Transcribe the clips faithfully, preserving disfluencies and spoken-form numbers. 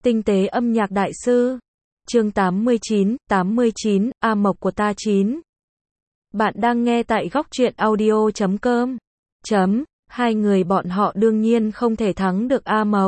Tinh tế âm nhạc đại sư. Chương tám mươi chín, tám mươi chín, A Mộc của ta chín. Bạn đang nghe tại góc truyện audio chấm com. Chấm, hai người bọn họ đương nhiên không thể thắng được A Mộc.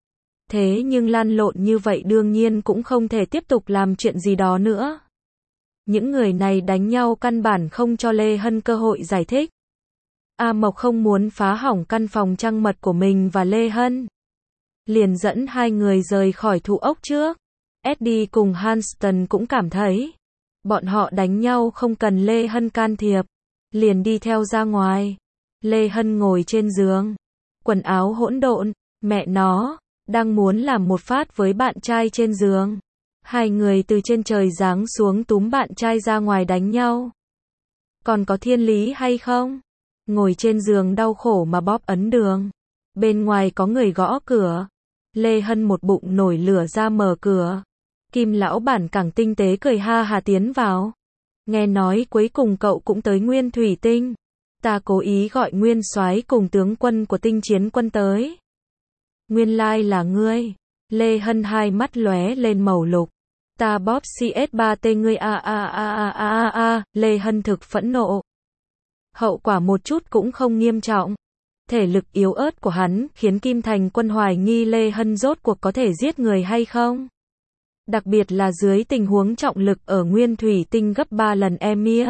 Thế nhưng lăn lộn như vậy đương nhiên cũng không thể tiếp tục làm chuyện gì đó nữa. Những người này đánh nhau căn bản không cho Lê Hân cơ hội giải thích. A Mộc không muốn phá hỏng căn phòng trăng mật của mình và Lê Hân. Liền dẫn hai người rời khỏi thụ ốc trước. Eddie cùng Hanston cũng cảm thấy bọn họ đánh nhau không cần Lê Hân can thiệp. Liền đi theo ra ngoài. Lê Hân ngồi trên giường. Quần áo hỗn độn. Mẹ nó, đang muốn làm một phát với bạn trai trên giường. Hai người từ trên trời giáng xuống túm bạn trai ra ngoài đánh nhau. Còn có thiên lý hay không? Ngồi trên giường đau khổ mà bóp ấn đường. Bên ngoài có người gõ cửa. Lê Hân một bụng nổi lửa ra mở cửa. Kim lão bản càng tinh tế cười ha hà tiến vào. Nghe nói cuối cùng cậu cũng tới Nguyên Thủy Tinh. Ta cố ý gọi Nguyên soái cùng tướng quân của Tinh Chiến Quân tới. Nguyên lai là ngươi. Lê Hân hai mắt lóe lên màu lục. Ta bóp xê ét ba T ngươi a a a a a a a. Lê Hân thực phẫn nộ. Hậu quả một chút cũng không nghiêm trọng. Thể lực yếu ớt của hắn khiến Kim Thành Quân hoài nghi Lê Hân rốt cuộc có thể giết người hay không. Đặc biệt là dưới tình huống trọng lực ở Nguyên Thủy Tinh gấp ba lần Emir.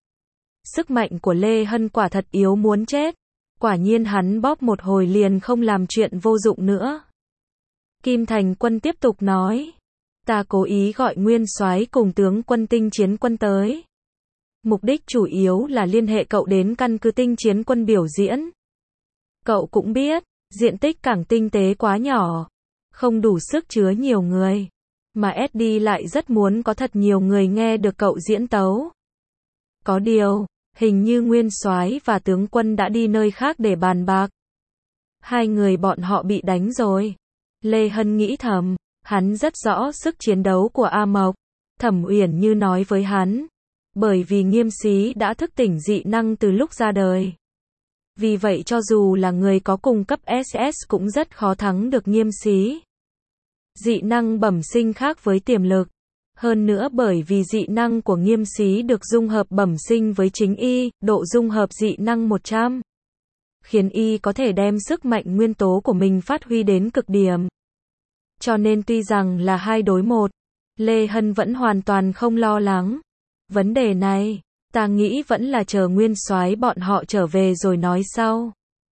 Sức mạnh của Lê Hân quả thật yếu muốn chết. Quả nhiên hắn bóp một hồi liền không làm chuyện vô dụng nữa. Kim Thành Quân tiếp tục nói. Ta cố ý gọi Nguyên soái cùng tướng quân Tinh Chiến Quân tới. Mục đích chủ yếu là liên hệ cậu đến căn cứ Tinh Chiến Quân biểu diễn. Cậu cũng biết, diện tích cảng tinh tế quá nhỏ. Không đủ sức chứa nhiều người. Mà Eddie lại rất muốn có thật nhiều người nghe được cậu diễn tấu. Có điều, hình như Nguyên soái và tướng quân đã đi nơi khác để bàn bạc. Hai người bọn họ bị đánh rồi. Lê Hân nghĩ thầm, hắn rất rõ sức chiến đấu của A Mộc. Thẩm Uyển Như nói với hắn. Bởi vì Nghiêm Xí đã thức tỉnh dị năng từ lúc ra đời. Vì vậy cho dù là người có cùng cấp ét ét cũng rất khó thắng được Nghiêm Xí. Dị năng bẩm sinh khác với tiềm lực. Hơn nữa bởi vì dị năng của Nghiêm Xí được dung hợp bẩm sinh với chính y, độ dung hợp dị năng một trăm. Khiến y có thể đem sức mạnh nguyên tố của mình phát huy đến cực điểm. Cho nên tuy rằng là hai đối một, Lê Hân vẫn hoàn toàn không lo lắng. Vấn đề này, ta nghĩ vẫn là chờ Nguyên soái bọn họ trở về rồi nói sau.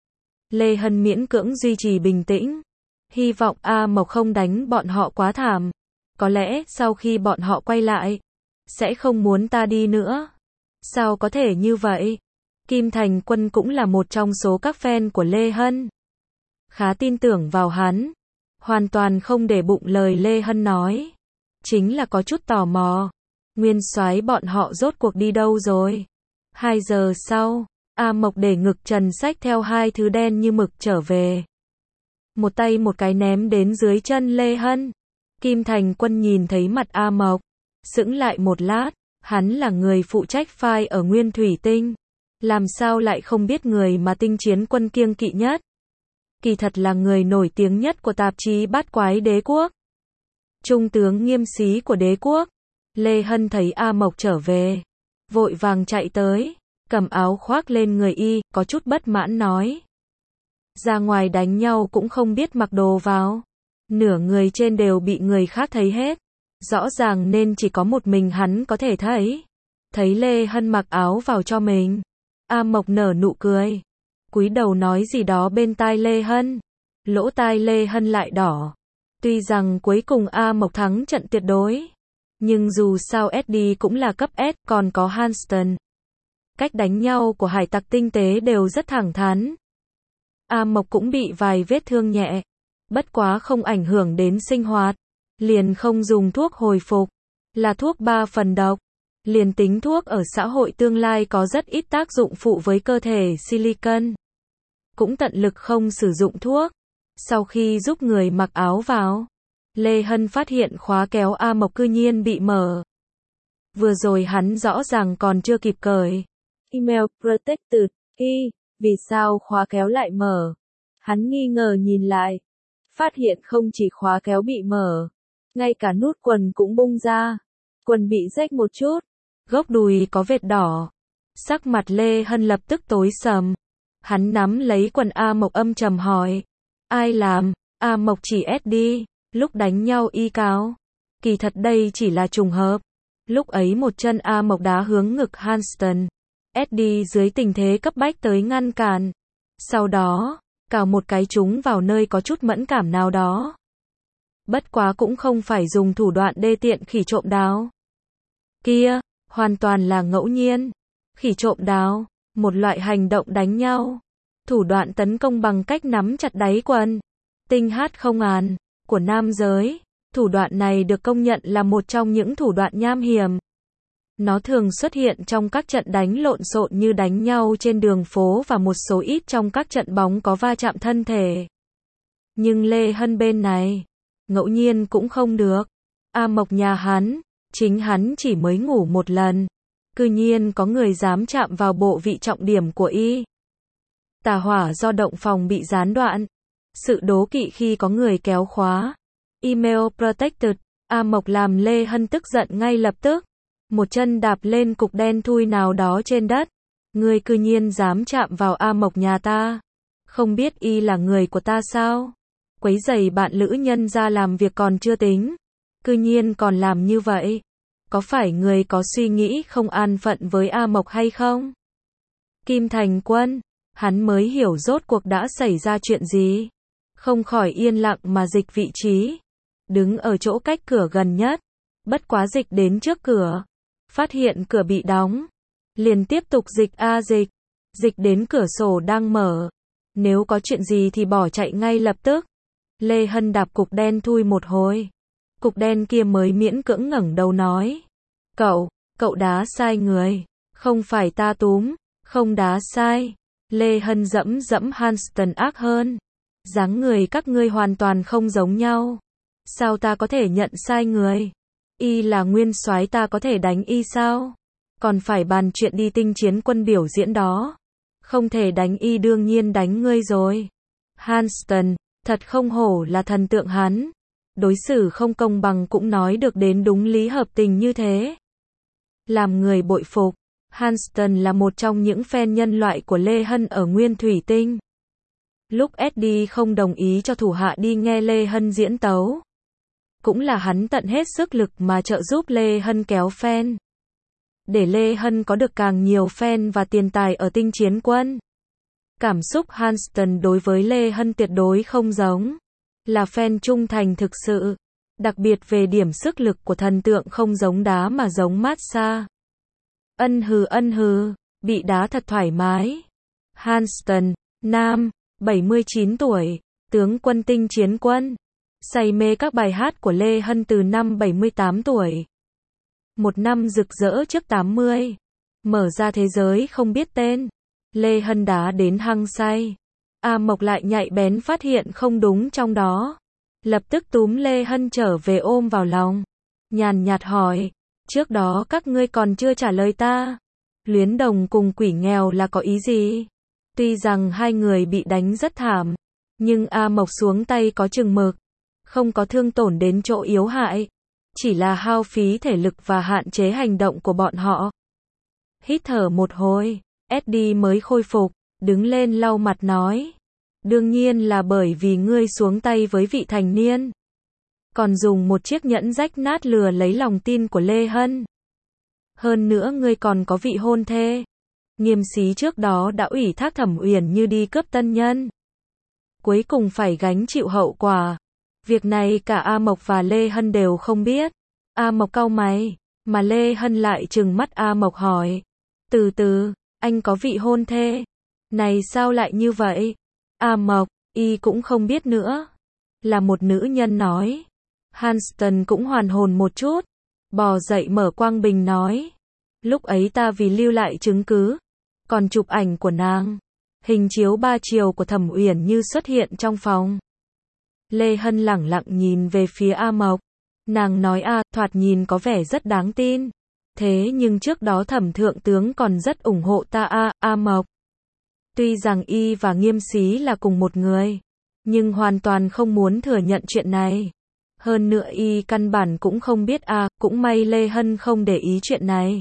Lê Hân miễn cưỡng duy trì bình tĩnh. Hy vọng A Mộc không đánh bọn họ quá thảm. Có lẽ sau khi bọn họ quay lại, sẽ không muốn ta đi nữa. Sao có thể như vậy? Kim Thành Quân cũng là một trong số các fan của Lê Hân. Khá tin tưởng vào hắn. Hoàn toàn không để bụng lời Lê Hân nói. Chính là có chút tò mò. Nguyên soái bọn họ rốt cuộc đi đâu rồi? Hai giờ sau, A Mộc để ngực trần xách theo hai thứ đen như mực trở về. Một tay một cái ném đến dưới chân Lê Hân. Kim Thành Quân nhìn thấy mặt A Mộc. Sững lại một lát. Hắn là người phụ trách file ở Nguyên Thủy Tinh. Làm sao lại không biết người mà Tinh Chiến Quân kiêng kỵ nhất? Kỳ thật là người nổi tiếng nhất của tạp chí Bát Quái Đế Quốc. Trung tướng Nghiêm Xí của Đế Quốc. Lê Hân thấy A Mộc trở về. Vội vàng chạy tới. Cầm áo khoác lên người y, có chút bất mãn nói. Ra ngoài đánh nhau cũng không biết mặc đồ vào. Nửa người trên đều bị người khác thấy hết. Rõ ràng nên chỉ có một mình hắn có thể thấy. Thấy Lê Hân mặc áo vào cho mình. A Mộc nở nụ cười. Cúi đầu nói gì đó bên tai Lê Hân. Lỗ tai Lê Hân lại đỏ. Tuy rằng cuối cùng A Mộc thắng trận tuyệt đối. Nhưng dù sao Eddie cũng là cấp S, còn có Hanston. Cách đánh nhau của hải tặc tinh tế đều rất thẳng thắn. A Mộc cũng bị vài vết thương nhẹ. Bất quá không ảnh hưởng đến sinh hoạt. Liền không dùng thuốc hồi phục. Là thuốc ba phần độc. Liền tính thuốc ở xã hội tương lai có rất ít tác dụng phụ với cơ thể silicon. Cũng tận lực không sử dụng thuốc. Sau khi giúp người mặc áo vào, Lê Hân phát hiện khóa kéo A Mộc cư nhiên bị mở. Vừa rồi hắn rõ ràng còn chưa kịp cởi. Email protected. Y, vì sao khóa kéo lại mở? Hắn nghi ngờ nhìn lại. phát hiện không chỉ khóa kéo bị mở, ngay cả nút quần cũng bung ra. Quần bị rách một chút, gốc đùi có vệt đỏ. Sắc mặt Lê Hân lập tức tối sầm. Hắn nắm lấy quần A Mộc âm trầm hỏi. Ai làm? A Mộc chỉ ét đê, lúc đánh nhau y cáo. Kỳ thật đây chỉ là trùng hợp. Lúc ấy một chân A Mộc đá hướng ngực Hanston. ét đê dưới tình thế cấp bách tới ngăn cản. Sau đó, cào một cái trúng vào nơi có chút mẫn cảm nào đó. Bất quá cũng không phải dùng thủ đoạn đê tiện khỉ trộm đáo. Kia, hoàn toàn là ngẫu nhiên. Khỉ trộm đáo, một loại hành động đánh nhau. Thủ đoạn tấn công bằng cách nắm chặt đáy quần. Tinh hát không án, của nam giới. Thủ đoạn này được công nhận là một trong những thủ đoạn nham hiểm. Nó thường xuất hiện trong các trận đánh lộn xộn như đánh nhau trên đường phố và một số ít trong các trận bóng có va chạm thân thể. Nhưng Lê Hân bên này, ngẫu nhiên cũng không được. A Mộc nhà hắn, chính hắn chỉ mới ngủ một lần. Cư nhiên có người dám chạm vào bộ vị trọng điểm của y. Tà hỏa do động phòng bị gián đoạn. Sự đố kỵ khi có người kéo khóa. Email protected. A Mộc làm Lê Hân tức giận ngay lập tức. Một chân đạp lên cục đen thui nào đó trên đất. Ngươi cư nhiên dám chạm vào A Mộc nhà ta. Không biết y là người của ta sao? Quấy rầy bạn lữ nhân ra làm việc còn chưa tính. Cư nhiên còn làm như vậy. Có phải người có suy nghĩ không an phận với A Mộc hay không? Kim Thành Quân, hắn mới hiểu rốt cuộc đã xảy ra chuyện gì. Không khỏi yên lặng mà dịch vị trí. Đứng ở chỗ cách cửa gần nhất. Bất quá dịch đến trước cửa. Phát hiện cửa bị đóng. Liền tiếp tục dịch a dịch. Dịch đến cửa sổ đang mở. Nếu có chuyện gì thì bỏ chạy ngay lập tức. Lê Hân đạp cục đen thui một hồi. Cục đen kia mới miễn cưỡng ngẩng đầu nói. Cậu, cậu đá sai người. Không phải ta túm, không đá sai. Lê Hân dẫm dẫm Hanston ác hơn. Dáng người các ngươi hoàn toàn không giống nhau. Sao ta có thể nhận sai người? Y là nguyên soái, ta có thể đánh y sao? Còn phải bàn chuyện đi tinh chiến quân biểu diễn đó. Không thể đánh y, đương nhiên đánh ngươi rồi. Hanston, thật không hổ là thần tượng hắn. Đối xử không công bằng cũng nói được đến đúng lý hợp tình như thế. Làm người bội phục. Hanston là một trong những fan nhân loại của Lê Hân ở Nguyên Thủy Tinh. Lúc ét đê không đồng ý cho thủ hạ đi nghe Lê Hân diễn tấu. Cũng là hắn tận hết sức lực mà trợ giúp Lê Hân kéo fan. Để Lê Hân có được càng nhiều fan và tiền tài ở tinh chiến quân. Cảm xúc Hanston đối với Lê Hân tuyệt đối không giống. Là fan trung thành thực sự. Đặc biệt về điểm sức lực của thần tượng không giống đá mà giống massage. Ân hừ ân hừ, bị đá thật thoải mái. Hanston, nam, bảy mươi chín tuổi, tướng quân tinh chiến quân. Say mê các bài hát của Lê Hân từ năm bảy mươi tám tuổi. Một năm rực rỡ trước tám mươi. Mở ra thế giới không biết tên. Lê Hân đá đến hăng say. A Mộc lại nhạy bén phát hiện không đúng trong đó. Lập tức túm Lê Hân trở về ôm vào lòng. Nhàn nhạt hỏi. Trước đó các ngươi còn chưa trả lời ta. Luyến đồng cùng quỷ nghèo là có ý gì? Tuy rằng hai người bị đánh rất thảm. Nhưng A Mộc xuống tay có chừng mực. Không có thương tổn đến chỗ yếu hại. Chỉ là hao phí thể lực và hạn chế hành động của bọn họ. Hít thở một hồi. ét đê mới khôi phục. Đứng lên lau mặt nói. Đương nhiên là bởi vì ngươi xuống tay với vị thành niên. Còn dùng một chiếc nhẫn rách nát lừa lấy lòng tin của Lê Hân. Hơn nữa ngươi còn có vị hôn thê. Nghiêm xí trước đó đã ủy thác Thẩm Uyển Như đi cướp tân nhân. Cuối cùng phải gánh chịu hậu quả. Việc này cả A Mộc và Lê Hân đều không biết. A Mộc cau mày, mà Lê Hân lại trừng mắt A Mộc hỏi. Từ từ, anh có vị hôn thê. Này sao lại như vậy? A Mộc, y cũng không biết nữa. Là một nữ nhân nói. Hanston cũng hoàn hồn một chút. Bò dậy mở quang bình nói. Lúc ấy ta vì lưu lại chứng cứ. Còn chụp ảnh của nàng. Hình chiếu ba chiều của Thẩm Uyển Như xuất hiện trong phòng. Lê Hân lẳng lặng nhìn về phía A Mộc. Nàng nói a, thoạt nhìn có vẻ rất đáng tin. Thế nhưng trước đó Thẩm thượng tướng còn rất ủng hộ ta a, A Mộc. Tuy rằng y và Nghiêm xí là cùng một người. nhưng hoàn toàn không muốn thừa nhận chuyện này. Hơn nữa y căn bản cũng không biết à, cũng may Lê Hân không để ý chuyện này.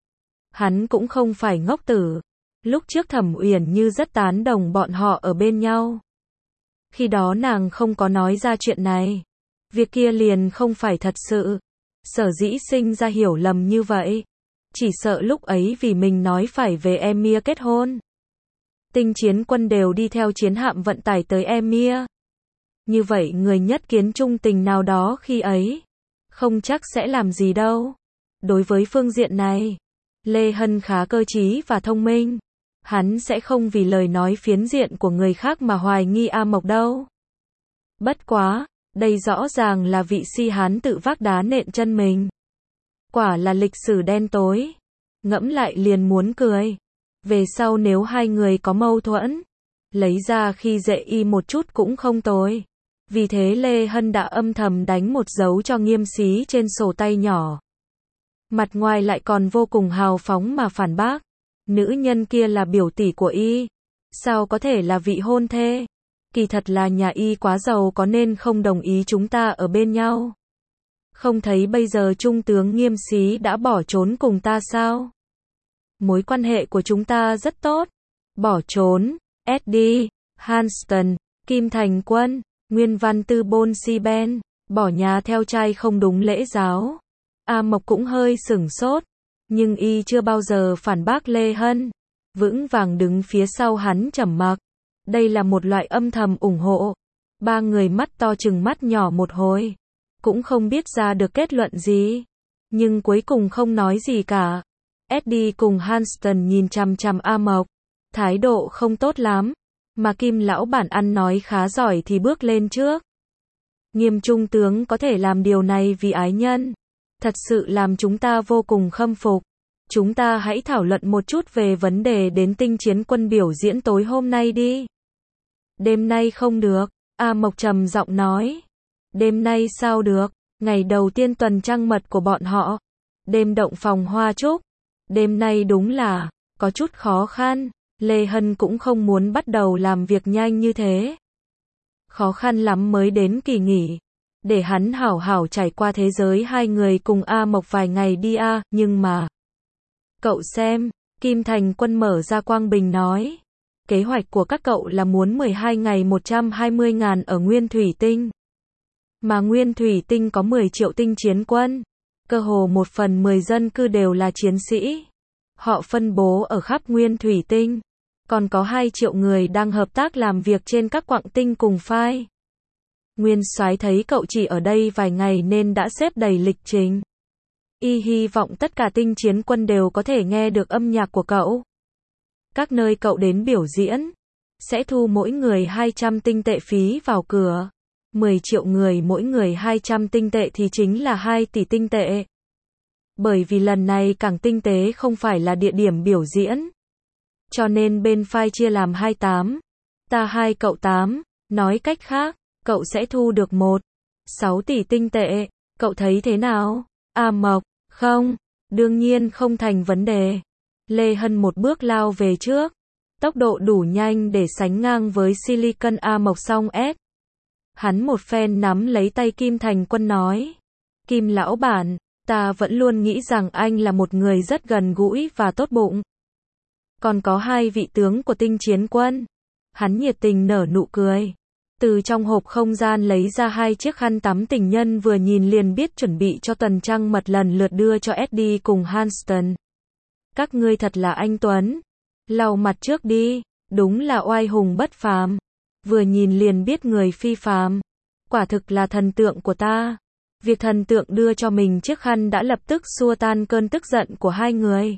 Hắn cũng không phải ngốc tử. Lúc trước Thẩm Uyển Như rất tán đồng bọn họ ở bên nhau. Khi đó nàng không có nói ra chuyện này. Việc kia liền không phải thật sự. Sở dĩ sinh ra hiểu lầm như vậy. Chỉ sợ lúc ấy vì mình nói phải về Emir kết hôn. Tinh chiến quân đều đi theo chiến hạm vận tải tới Emir. Như vậy người nhất kiến trung tình nào đó khi ấy. Không chắc sẽ làm gì đâu. Đối với phương diện này, Lê Hân khá cơ trí và thông minh. Hắn sẽ không vì lời nói phiến diện của người khác mà hoài nghi A Mộc đâu. Bất quá, đây rõ ràng là vị si hán tự vác đá nện chân mình. Quả là lịch sử đen tối. Ngẫm lại liền muốn cười. Về sau nếu hai người có mâu thuẫn, lấy ra khi dễ y một chút cũng không tồi. Vì thế Lê Hân đã âm thầm đánh một dấu cho Nghiêm Xí trên sổ tay nhỏ. Mặt ngoài lại còn vô cùng hào phóng mà phản bác. Nữ nhân kia là biểu tỷ của y. Sao có thể là vị hôn thê? Kỳ thật là nhà y quá giàu có nên không đồng ý chúng ta ở bên nhau. Không thấy bây giờ Trung tướng Nghiêm Xí đã bỏ trốn cùng ta sao? Mối quan hệ của chúng ta rất tốt. Bỏ trốn, Eddie, Hanston, Kim Thành Quân, Nguyên Văn Tư Bôn Si Ben, bỏ nhà theo trai không đúng lễ giáo. A Mộc cũng hơi sửng sốt, nhưng y chưa bao giờ phản bác Lê Hân, vững vàng đứng phía sau hắn trầm mặc. Đây là một loại âm thầm ủng hộ. Ba người mắt to chừng mắt nhỏ một hồi, cũng không biết ra được kết luận gì, nhưng cuối cùng không nói gì cả. Eddie cùng Hanston nhìn chằm chằm A Mộc, thái độ không tốt lắm, mà Kim lão bản ăn nói khá giỏi thì bước lên trước. Nghiêm trung tướng có thể làm điều này vì ái nhân, thật sự làm chúng ta vô cùng khâm phục. Chúng ta hãy thảo luận một chút về vấn đề đến tinh chiến quân biểu diễn tối hôm nay đi. Đêm nay không được, A Mộc trầm giọng nói. Đêm nay sao được, ngày đầu tiên tuần trăng mật của bọn họ. Đêm động phòng hoa trúc. Đêm nay đúng là, có chút khó khăn. Lê Hân cũng không muốn bắt đầu làm việc nhanh như thế. Khó khăn lắm mới đến kỳ nghỉ. Để hắn hảo hảo trải qua thế giới hai người cùng A Mộc vài ngày đi a, nhưng mà. Cậu xem, Kim Thành Quân mở ra quang bình nói. Kế hoạch của các cậu là muốn mười hai ngày một trăm hai mươi ngàn ở Nguyên Thủy Tinh. Mà Nguyên Thủy Tinh có mười triệu tinh chiến quân. Cơ hồ một phần mười dân cư đều là chiến sĩ. Họ phân bố ở khắp Nguyên Thủy Tinh. Còn có hai triệu người đang hợp tác làm việc trên các quặng tinh cùng phai. Nguyên soái thấy cậu chỉ ở đây vài ngày nên đã xếp đầy lịch trình. Y hy vọng tất cả tinh chiến quân đều có thể nghe được âm nhạc của cậu. Các nơi cậu đến biểu diễn, sẽ thu mỗi người hai trăm tinh tệ phí vào cửa. mười triệu người mỗi người hai trăm tinh tệ thì chính là hai tỷ tinh tệ. Bởi vì lần này cảng tinh tế không phải là địa điểm biểu diễn. Cho nên bên phai chia làm hai tám. Ta hai cậu tám. Nói cách khác, cậu sẽ thu được một. sáu tỷ tinh tệ. Cậu thấy thế nào? A Mộc, không. Đương nhiên không thành vấn đề. Lê Hân một bước lao về trước. Tốc độ đủ nhanh để sánh ngang với Silicon A Mộc song S. Hắn một phen nắm lấy tay Kim Thành Quân nói. Kim lão bản, ta vẫn luôn nghĩ rằng anh là một người rất gần gũi và tốt bụng. Còn có hai vị tướng của tinh chiến quân. Hắn nhiệt tình nở nụ cười. Từ trong hộp không gian lấy ra hai chiếc khăn tắm tình nhân vừa nhìn liền biết chuẩn bị cho tuần trăng mật lần lượt đưa cho Eddie cùng Hanston. Các ngươi thật là anh Tuấn. Lau mặt trước đi, đúng là oai hùng bất phàm. Vừa nhìn liền biết người phi phàm. Quả thực là thần tượng của ta. Việc thần tượng đưa cho mình chiếc khăn đã lập tức xua tan cơn tức giận của hai người.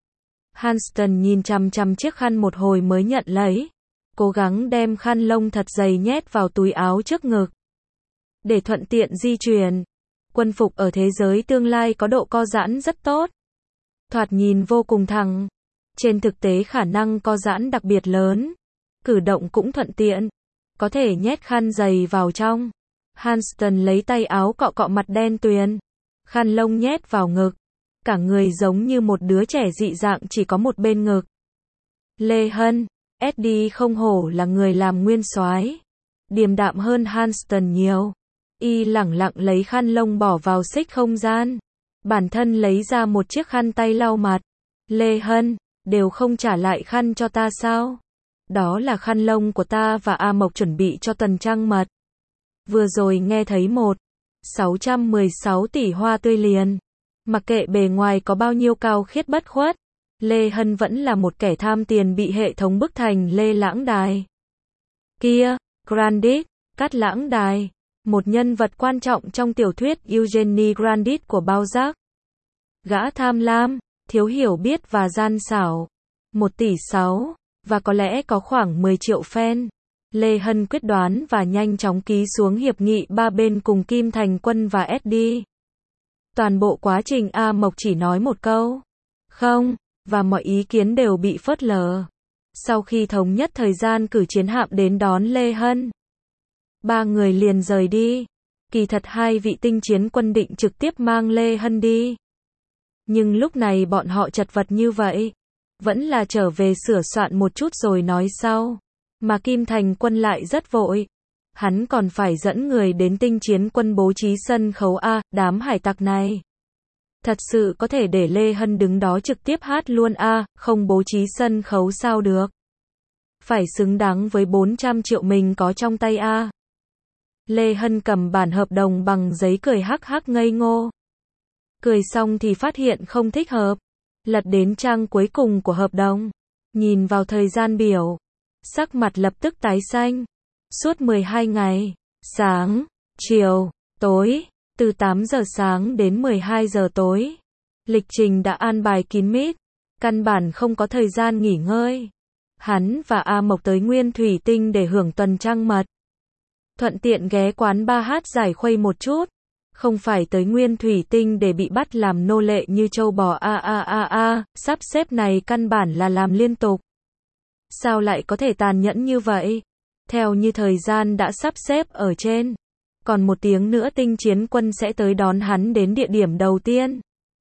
Hanston nhìn chằm chằm chiếc khăn một hồi mới nhận lấy. Cố gắng đem khăn lông thật dày nhét vào túi áo trước ngực. Để thuận tiện di chuyển. Quân phục ở thế giới tương lai có độ co giãn rất tốt. Thoạt nhìn vô cùng thẳng. Trên thực tế khả năng co giãn đặc biệt lớn. Cử động cũng thuận tiện. Có thể nhét khăn dày vào trong. Hanston lấy tay áo cọ cọ mặt đen tuyền. Khăn lông nhét vào ngực. Cả người giống như một đứa trẻ dị dạng chỉ có một bên ngực. Lê Hân, Eddie không hổ là người làm nguyên soái. điềm đạm hơn Hanston nhiều. Y lẳng lặng lấy khăn lông bỏ vào xích không gian. Bản thân lấy ra một chiếc khăn tay lau mặt. Lê Hân, đều không trả lại khăn cho ta sao? Đó là khăn lông của ta và A Mộc chuẩn bị cho tuần trăng mật. Vừa rồi nghe thấy một sáu trăm mười sáu tỷ hoa tươi liền. Mặc kệ bề ngoài có bao nhiêu cao khiết bất khuất, Lê Hân vẫn là một kẻ tham tiền bị hệ thống bức thành Lê Lãng Đài. Kia, Grandit, Cát Lãng Đài, một nhân vật quan trọng trong tiểu thuyết Eugenie Grandit của Balzac. Gã tham lam, thiếu hiểu biết và gian xảo. Một tỷ sáu, và có lẽ có khoảng mười triệu fan. Lê Hân quyết đoán và nhanh chóng ký xuống hiệp nghị ba bên cùng Kim Thành Quân và ét đê. Toàn bộ quá trình A Mộc chỉ nói một câu không, và mọi ý kiến đều bị phớt lờ. Sau khi thống nhất thời gian cử chiến hạm đến đón Lê Hân, ba người liền rời đi. Kỳ thật hai vị tinh chiến quân định trực tiếp mang Lê Hân đi. Nhưng lúc này bọn họ chật vật như vậy, vẫn là trở về sửa soạn một chút rồi nói sau. Mà Kim Thành Quân lại rất vội. Hắn còn phải dẫn người đến tinh chiến quân bố trí sân khấu A, đám hải tặc này. Thật sự có thể để Lê Hân đứng đó trực tiếp hát luôn A, không bố trí sân khấu sao được. Phải xứng đáng với bốn trăm triệu mình có trong tay A. Lê Hân cầm bản hợp đồng bằng giấy cười hắc hắc ngây ngô. Cười xong thì phát hiện không thích hợp. Lật đến trang cuối cùng của hợp đồng. Nhìn vào thời gian biểu. Sắc mặt lập tức tái xanh. Suốt mười hai ngày. Sáng, chiều, tối. Từ tám giờ sáng đến mười hai giờ tối. Lịch trình đã an bài kín mít. Căn bản không có thời gian nghỉ ngơi. Hắn và A Mộc tới Nguyên Thủy Tinh để hưởng tuần trăng mật. Thuận tiện ghé quán ba hát giải khuây một chút. Không phải tới Nguyên Thủy Tinh để bị bắt làm nô lệ như châu bò a a a a, sắp xếp này căn bản là làm liên tục. Sao lại có thể tàn nhẫn như vậy? Theo như thời gian đã sắp xếp ở trên. Còn một tiếng nữa tinh chiến quân sẽ tới đón hắn đến địa điểm đầu tiên.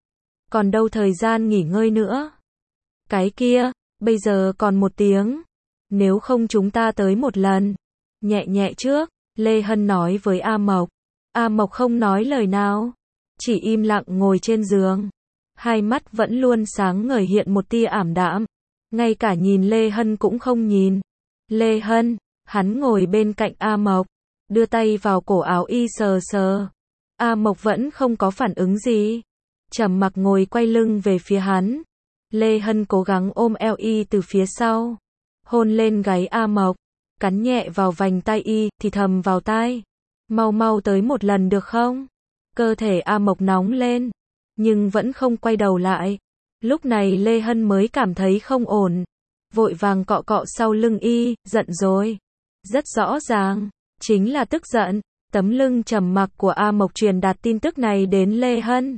Còn đâu thời gian nghỉ ngơi nữa. Cái kia, bây giờ còn một tiếng. Nếu không chúng ta tới một lần. Nhẹ nhẹ trước, Lê Hân nói với A Mộc. A Mộc không nói lời nào. Chỉ im lặng ngồi trên giường. Hai mắt vẫn luôn sáng ngời hiện một tia ảm đạm. Ngay cả nhìn Lê Hân cũng không nhìn. Lê Hân, hắn ngồi bên cạnh A Mộc. Đưa tay vào cổ áo y sờ sờ. A Mộc vẫn không có phản ứng gì. Trầm mặc ngồi quay lưng về phía hắn. Lê Hân cố gắng ôm eo y từ phía sau. Hôn lên gáy A Mộc. Cắn nhẹ vào vành tai y, thì thầm vào tai. Mau mau tới một lần được không? Cơ thể A Mộc nóng lên. Nhưng vẫn không quay đầu lại. Lúc này Lê Hân mới cảm thấy không ổn. Vội vàng cọ cọ sau lưng y, giận rồi. Rất rõ ràng. Chính là tức giận. Tấm lưng trầm mặc của A Mộc truyền đạt tin tức này đến Lê Hân.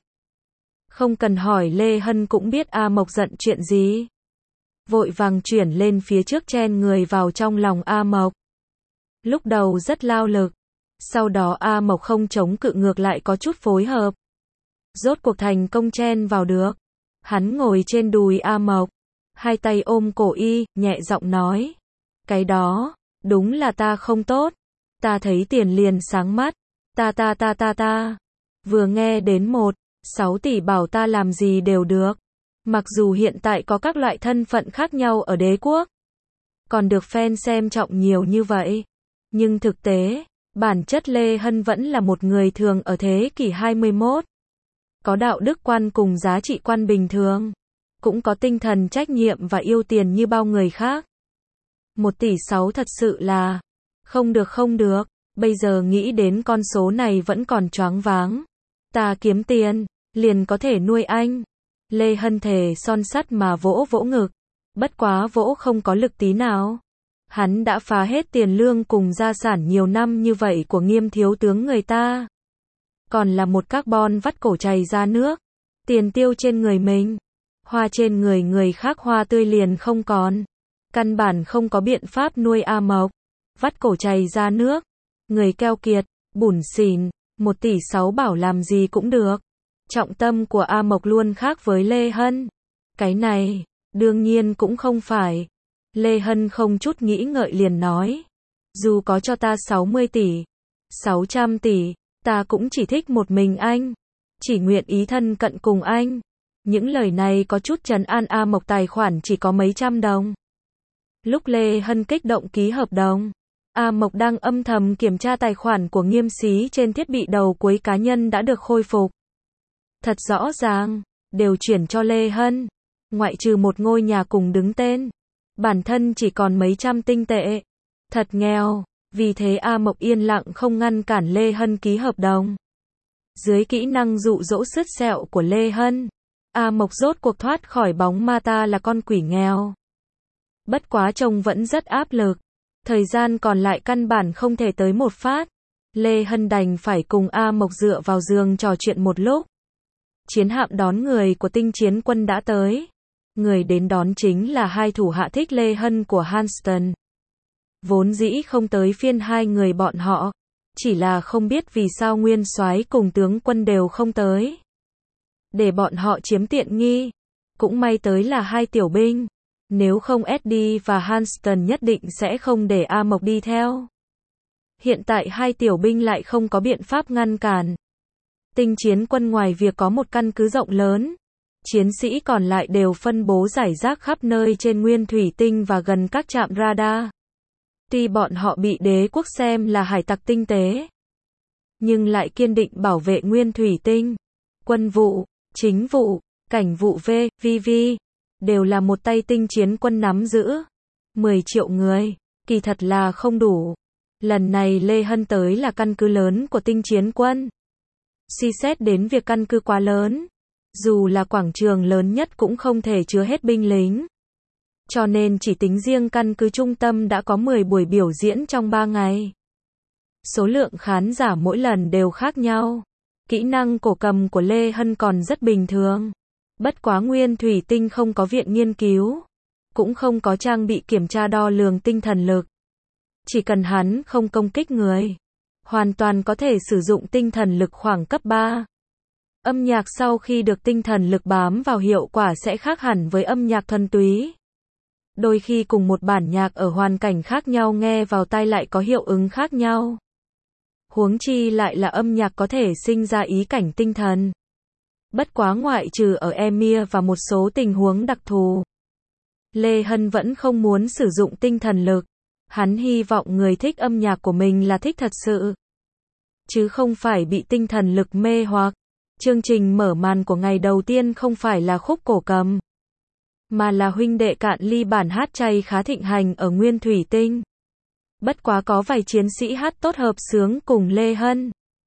Không cần hỏi Lê Hân cũng biết A Mộc giận chuyện gì. Vội vàng chuyển lên phía trước chen người vào trong lòng A Mộc. Lúc đầu rất lao lực. Sau đó A Mộc không chống cự ngược lại có chút phối hợp. Rốt cuộc thành công chen vào được. Hắn ngồi trên đùi A Mộc. Hai tay ôm cổ y, nhẹ giọng nói. Cái đó, đúng là ta không tốt. Ta thấy tiền liền sáng mắt. Ta ta ta ta ta. Vừa nghe đến một, sáu tỷ bảo ta làm gì đều được. Mặc dù hiện tại có các loại thân phận khác nhau ở đế quốc. Còn được fan xem trọng nhiều như vậy. Nhưng thực tế, bản chất Lê Hân vẫn là một người thường ở thế kỷ hai mươi mốt. Có đạo đức quan cùng giá trị quan bình thường. Cũng có tinh thần trách nhiệm và yêu tiền như bao người khác. Một tỷ sáu thật sự là không được không được. Bây giờ nghĩ đến con số này vẫn còn choáng váng. Ta kiếm tiền, liền có thể nuôi anh. Lê Hân thề son sắt mà vỗ vỗ ngực. Bất quá vỗ không có lực tí nào. Hắn đã phá hết tiền lương cùng gia sản nhiều năm như vậy của Nghiêm thiếu tướng người ta. Còn là một carbon vắt cổ chảy ra nước. Tiền tiêu trên người mình. Hoa trên người người khác hoa tươi liền không còn. Căn bản không có biện pháp nuôi A Mộc. Vắt cổ chảy ra nước. Người keo kiệt, bủn xỉn. Một tỷ sáu bảo làm gì cũng được. Trọng tâm của A Mộc luôn khác với Lê Hân. Cái này, đương nhiên cũng không phải. Lê Hân không chút nghĩ ngợi liền nói. Dù có cho ta sáu mươi tỷ, sáu trăm tỷ, ta cũng chỉ thích một mình anh. Chỉ nguyện ý thân cận cùng anh. Những lời này có chút trấn an A Mộc, tài khoản chỉ có mấy trăm đồng. Lúc Lê Hân kích động ký hợp đồng, A Mộc đang âm thầm kiểm tra tài khoản của Nghiêm Xí trên thiết bị đầu cuối cá nhân đã được khôi phục. Thật rõ ràng, đều chuyển cho Lê Hân. Ngoại trừ một ngôi nhà cùng đứng tên, bản thân chỉ còn mấy trăm tinh tệ. Thật nghèo, vì thế A Mộc yên lặng không ngăn cản Lê Hân ký hợp đồng. Dưới kỹ năng dụ dỗ sứt sẹo của Lê Hân, A Mộc rốt cuộc thoát khỏi bóng ma ta là con quỷ nghèo. Bất quá chồng vẫn rất áp lực. Thời gian còn lại căn bản không thể tới một phát. Lê Hân đành phải cùng A Mộc dựa vào giường trò chuyện một lúc. Chiến hạm đón người của Tinh Chiến Quân đã tới. Người đến đón chính là hai thủ hạ thích Lê Hân của Hanston. Vốn dĩ không tới phiên hai người bọn họ. Chỉ là không biết vì sao nguyên soái cùng tướng quân đều không tới. Để bọn họ chiếm tiện nghi. Cũng may tới là hai tiểu binh. Nếu không Eddie và Hanston nhất định sẽ không để A Mộc đi theo. Hiện tại hai tiểu binh lại không có biện pháp ngăn cản. Tinh Chiến Quân ngoài việc có một căn cứ rộng lớn, chiến sĩ còn lại đều phân bố rải rác khắp nơi trên nguyên thủy tinh và gần các trạm radar. Tuy bọn họ bị đế quốc xem là hải tặc tinh tế, nhưng lại kiên định bảo vệ nguyên thủy tinh. Quân vụ, chính vụ, cảnh vụ V, vê vê, đều là một tay Tinh Chiến Quân nắm giữ. mười triệu người, kỳ thật là không đủ. Lần này Lê Hân tới là căn cứ lớn của Tinh Chiến Quân. Suy xét đến việc căn cứ quá lớn, dù là quảng trường lớn nhất cũng không thể chứa hết binh lính. Cho nên chỉ tính riêng căn cứ trung tâm đã có mười buổi biểu diễn trong ba ngày. Số lượng khán giả mỗi lần đều khác nhau. Kỹ năng cổ cầm của Lê Hân còn rất bình thường. Bất quá nguyên thủy tinh không có viện nghiên cứu, cũng không có trang bị kiểm tra đo lường tinh thần lực. Chỉ cần hắn không công kích người, hoàn toàn có thể sử dụng tinh thần lực khoảng cấp ba. Âm nhạc sau khi được tinh thần lực bám vào hiệu quả sẽ khác hẳn với âm nhạc thuần túy. Đôi khi cùng một bản nhạc ở hoàn cảnh khác nhau nghe vào tai lại có hiệu ứng khác nhau. Huống chi lại là âm nhạc có thể sinh ra ý cảnh tinh thần. Bất quá ngoại trừ ở Emir và một số tình huống đặc thù, Lê Hân vẫn không muốn sử dụng tinh thần lực. Hắn hy vọng người thích âm nhạc của mình là thích thật sự, chứ không phải bị tinh thần lực mê hoặc. Chương trình mở màn của ngày đầu tiên không phải là khúc cổ cầm, mà là huynh đệ Cạn Ly bản hát chay khá thịnh hành ở Nguyên Thủy Tinh. Bất quá có vài chiến sĩ hát tốt hợp xướng cùng Lê Hân.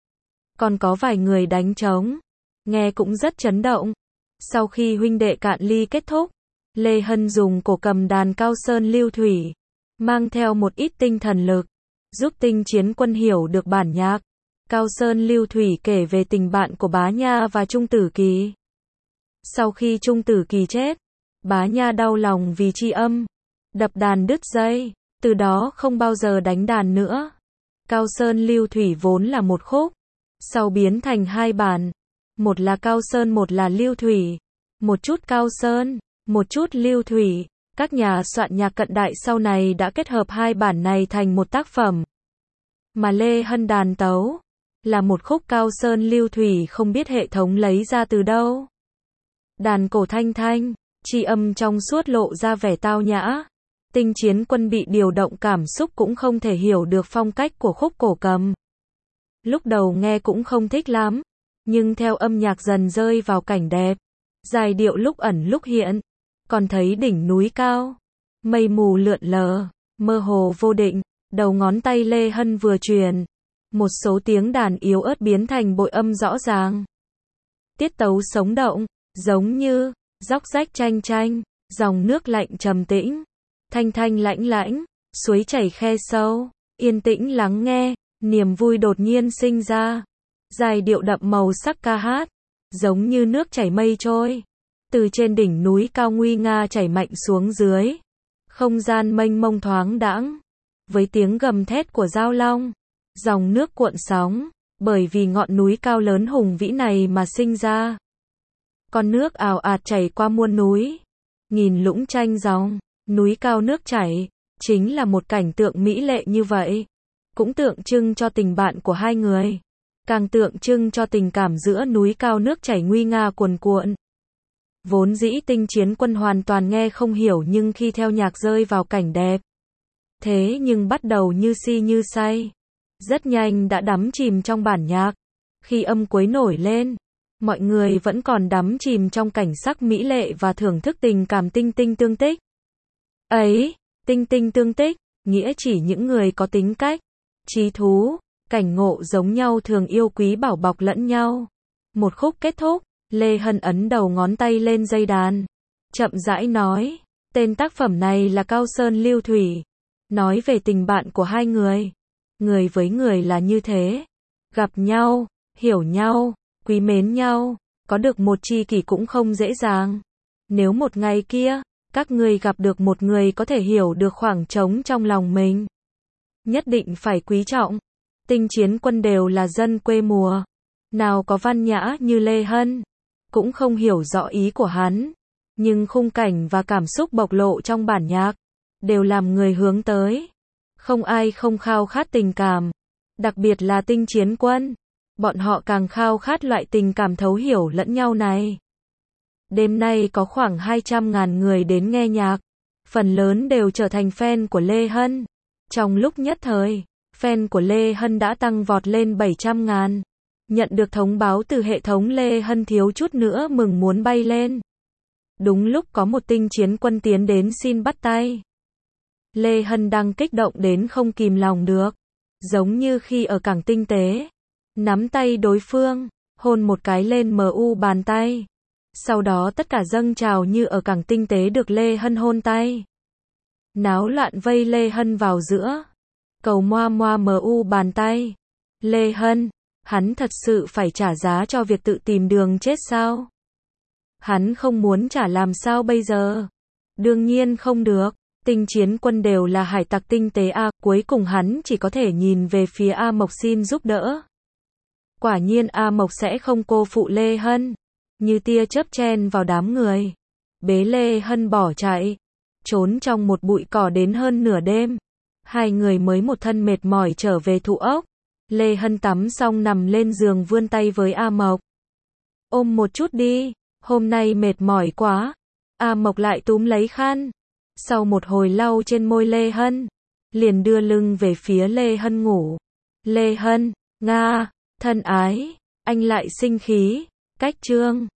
Còn có vài người đánh trống, nghe cũng rất chấn động. Sau khi huynh đệ Cạn Ly kết thúc, Lê Hân dùng cổ cầm đàn Cao Sơn Lưu Thủy, mang theo một ít tinh thần lực, giúp Tinh Chiến Quân hiểu được bản nhạc. Cao Sơn Lưu Thủy kể về tình bạn của Bá Nha và Trung Tử Kỳ. Sau khi Trung Tử Kỳ chết, Bá Nha đau lòng vì tri âm, đập đàn đứt dây, từ đó không bao giờ đánh đàn nữa. Cao Sơn Lưu Thủy vốn là một khúc, sau biến thành hai bản, một là Cao Sơn một là Lưu Thủy, một chút Cao Sơn, một chút Lưu Thủy. Các nhà soạn nhạc cận đại sau này đã kết hợp hai bản này thành một tác phẩm. Mà Lê Hân đàn tấu là một khúc Cao Sơn Lưu Thủy không biết hệ thống lấy ra từ đâu. Đàn cổ thanh thanh, tri âm trong suốt lộ ra vẻ tao nhã. Tinh Chiến Quân bị điều động cảm xúc cũng không thể hiểu được phong cách của khúc cổ cầm. Lúc đầu nghe cũng không thích lắm, nhưng theo âm nhạc dần rơi vào cảnh đẹp, giai điệu lúc ẩn lúc hiện, còn thấy đỉnh núi cao, mây mù lượn lờ, mơ hồ vô định. Đầu ngón tay Lê Hân vừa truyền, một số tiếng đàn yếu ớt biến thành bội âm rõ ràng. Tiết tấu sống động, giống như róc rách tranh tranh, dòng nước lạnh trầm tĩnh, thanh thanh lãnh lãnh, suối chảy khe sâu, yên tĩnh lắng nghe, niềm vui đột nhiên sinh ra. Giai điệu đậm màu sắc ca hát, giống như nước chảy mây trôi, từ trên đỉnh núi cao nguy nga chảy mạnh xuống dưới. Không gian mênh mông thoáng đãng, với tiếng gầm thét của giao long, dòng nước cuộn sóng, bởi vì ngọn núi cao lớn hùng vĩ này mà sinh ra. Con nước ào ạt chảy qua muôn núi, nghìn lũng tranh dòng, núi cao nước chảy, chính là một cảnh tượng mỹ lệ như vậy. Cũng tượng trưng cho tình bạn của hai người. Càng tượng trưng cho tình cảm giữa núi cao nước chảy nguy nga cuồn cuộn. Vốn dĩ Tinh Chiến Quân hoàn toàn nghe không hiểu nhưng khi theo nhạc rơi vào cảnh đẹp. Thế nhưng bắt đầu như si như say. Rất nhanh đã đắm chìm trong bản nhạc. Khi âm cuối nổi lên, mọi người vẫn còn đắm chìm trong cảnh sắc mỹ lệ và thưởng thức tình cảm tinh tinh tương tích. Ấy, tinh tinh tương tích, nghĩa chỉ những người có tính cách, trí thú, cảnh ngộ giống nhau thường yêu quý bảo bọc lẫn nhau. Một khúc kết thúc, Lê Hân ấn đầu ngón tay lên dây đàn. Chậm rãi nói, tên tác phẩm này là Cao Sơn Lưu Thủy. Nói về tình bạn của hai người. Người với người là như thế. Gặp nhau, hiểu nhau, quý mến nhau, có được một tri kỷ cũng không dễ dàng. Nếu một ngày kia, các người gặp được một người có thể hiểu được khoảng trống trong lòng mình, nhất định phải quý trọng. Tinh Chiến Quân đều là dân quê mùa. Nào có văn nhã như Lê Hân. Cũng không hiểu rõ ý của hắn. Nhưng khung cảnh và cảm xúc bộc lộ trong bản nhạc đều làm người hướng tới. Không ai không khao khát tình cảm. Đặc biệt là Tinh Chiến Quân. Bọn họ càng khao khát loại tình cảm thấu hiểu lẫn nhau này. Đêm nay có khoảng hai trăm ngàn người đến nghe nhạc. Phần lớn đều trở thành fan của Lê Hân. Trong lúc nhất thời, fan của Lê Hân đã tăng vọt lên bảy trăm ngàn. Nhận được thông báo từ hệ thống, Lê Hân thiếu chút nữa mừng muốn bay lên. Đúng lúc có một Tinh Chiến Quân tiến đến xin bắt tay. Lê Hân đang kích động đến không kìm lòng được. Giống như khi ở cảng tinh tế. Nắm tay đối phương, hôn một cái lên mu bàn tay. Sau đó tất cả dâng trào như ở cảng tinh tế được Lê Hân hôn tay. Náo loạn vây Lê Hân vào giữa. Cầu moa moa mu bàn tay. Lê Hân, hắn thật sự phải trả giá cho việc tự tìm đường chết sao? Hắn không muốn trả làm sao bây giờ? Đương nhiên không được. Tinh Chiến Quân đều là hải tặc tinh tế A, cuối cùng hắn chỉ có thể nhìn về phía A Mộc xin giúp đỡ. Quả nhiên A Mộc sẽ không cô phụ Lê Hân. Như tia chớp chen vào đám người. Bế Lê Hân bỏ chạy. Trốn trong một bụi cỏ đến hơn nửa đêm. Hai người mới một thân mệt mỏi trở về Thụ Ốc. Lê Hân tắm xong nằm lên giường vươn tay với A Mộc. Ôm một chút đi, hôm nay mệt mỏi quá. A Mộc lại túm lấy khăn. Sau một hồi lau trên môi Lê Hân, liền đưa lưng về phía Lê Hân ngủ. Lê Hân, Nga, thân ái, anh lại sinh khí, cách chương.